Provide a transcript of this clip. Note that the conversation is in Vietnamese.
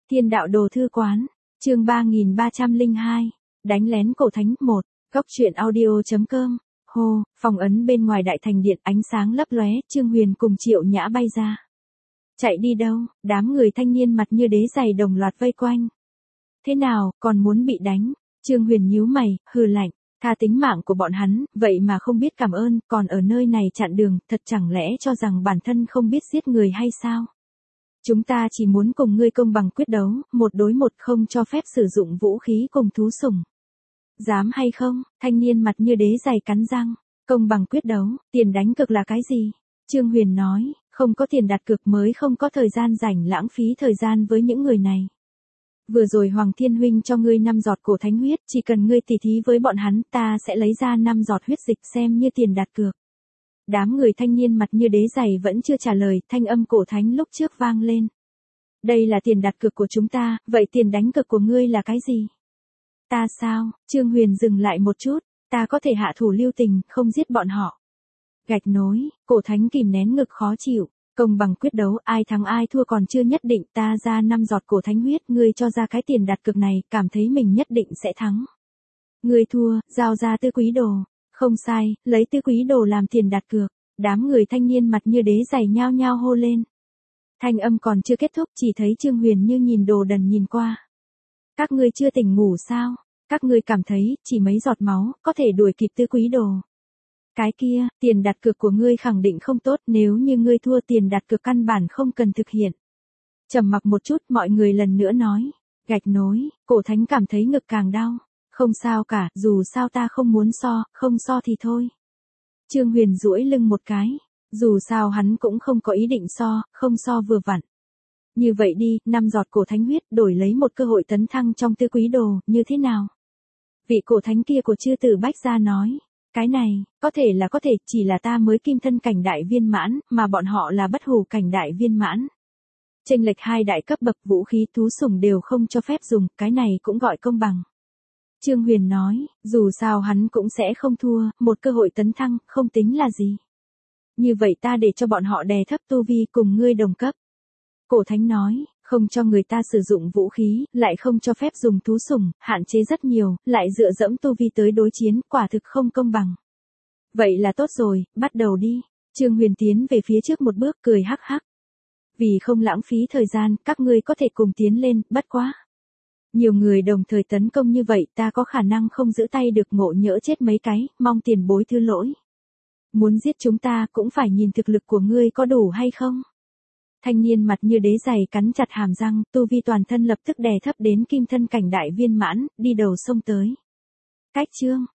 Thiên đạo đồ thư quán, chương 3302, đánh lén cổ thánh 1, góc truyện audio.com, hô, phòng ấn bên ngoài đại thành điện ánh sáng lấp lóe, Trương Huyền cùng Triệu Nhã bay ra. Chạy đi đâu, đám người thanh niên mặt như đế giày đồng loạt vây quanh. Thế nào, còn muốn bị đánh? Trương Huyền nhíu mày, hừ lạnh, tha tính mạng của bọn hắn, vậy mà không biết cảm ơn, còn ở nơi này chặn đường, thật chẳng lẽ cho rằng bản thân không biết giết người hay sao? Chúng ta chỉ muốn cùng ngươi công bằng quyết đấu, một đối một không cho phép sử dụng vũ khí cùng thú sủng. Dám hay không? Thanh niên mặt như đế giày cắn răng. Công bằng quyết đấu, tiền đánh cược là cái gì? Trương Huyền nói, không có tiền đặt cược mới không có thời gian rảnh lãng phí thời gian với những người này. Vừa rồi Hoàng Thiên Huynh cho ngươi 5 giọt cổ thánh huyết, chỉ cần ngươi tỉ thí với bọn hắn, ta sẽ lấy ra 5 giọt huyết dịch xem như tiền đặt cược. Đám người thanh niên mặt như đế giày vẫn chưa trả lời, thanh âm cổ thánh lúc trước vang lên. Đây là tiền đặt cược của chúng ta, vậy tiền đánh cược của ngươi là cái gì? Ta sao? Trương Huyền dừng lại một chút, ta có thể hạ thủ lưu tình, không giết bọn họ. Gạch nối, cổ thánh kìm nén ngực khó chịu, công bằng quyết đấu, ai thắng ai thua còn chưa nhất định, ta ra 5 giọt cổ thánh huyết, ngươi cho ra cái tiền đặt cược này, cảm thấy mình nhất định sẽ thắng. Ngươi thua, giao ra tư quý đồ. Không sai, lấy tư quý đồ làm tiền đặt cược, đám người thanh niên mặt như đế giày nhao nhao hô lên. Thanh âm còn chưa kết thúc, chỉ thấy Trương Huyền như nhìn đồ đần nhìn qua. Các ngươi chưa tỉnh ngủ sao? Các ngươi cảm thấy, chỉ mấy giọt máu, có thể đuổi kịp tư quý đồ. Cái kia, tiền đặt cược của ngươi khẳng định không tốt, nếu như ngươi thua tiền đặt cược căn bản không cần thực hiện. Trầm mặc một chút, mọi người lần nữa nói. Gạch nối, cổ thánh cảm thấy ngực càng đau. Không sao cả, dù sao ta không muốn so, không so thì thôi. Trương Huyền duỗi lưng một cái, dù sao hắn cũng không có ý định so, không so vừa vặn. Như vậy đi, 5 giọt cổ thánh huyết đổi lấy một cơ hội tấn thăng trong tư quý đồ, như thế nào? Vị cổ thánh kia của chư tử Bách Gia nói, cái này, có thể, chỉ là ta mới kim thân cảnh đại viên mãn, mà bọn họ là bất hủ cảnh đại viên mãn. Chênh lệch 2 đại cấp bậc vũ khí thú sủng đều không cho phép dùng, cái này cũng gọi công bằng. Trương Huyền nói, dù sao hắn cũng sẽ không thua, một cơ hội tấn thăng, không tính là gì. Như vậy ta để cho bọn họ đè thấp tu vi cùng ngươi đồng cấp. Cổ thánh nói, không cho người ta sử dụng vũ khí, lại không cho phép dùng thú sủng, hạn chế rất nhiều, lại dựa dẫm tu vi tới đối chiến, quả thực không công bằng. Vậy là tốt rồi, bắt đầu đi. Trương Huyền tiến về phía trước một bước cười hắc hắc. Vì không lãng phí thời gian, các ngươi có thể cùng tiến lên, bất quá. Nhiều người đồng thời tấn công như vậy, ta có khả năng không giữ tay được, ngộ nhỡ chết mấy cái, mong tiền bối thứ lỗi. Muốn giết chúng ta cũng phải nhìn thực lực của ngươi có đủ hay không. Thanh niên mặt như đế giày cắn chặt hàm răng, tu vi toàn thân lập tức đè thấp đến kim thân cảnh đại viên mãn, đi đầu sông tới. Cách chương,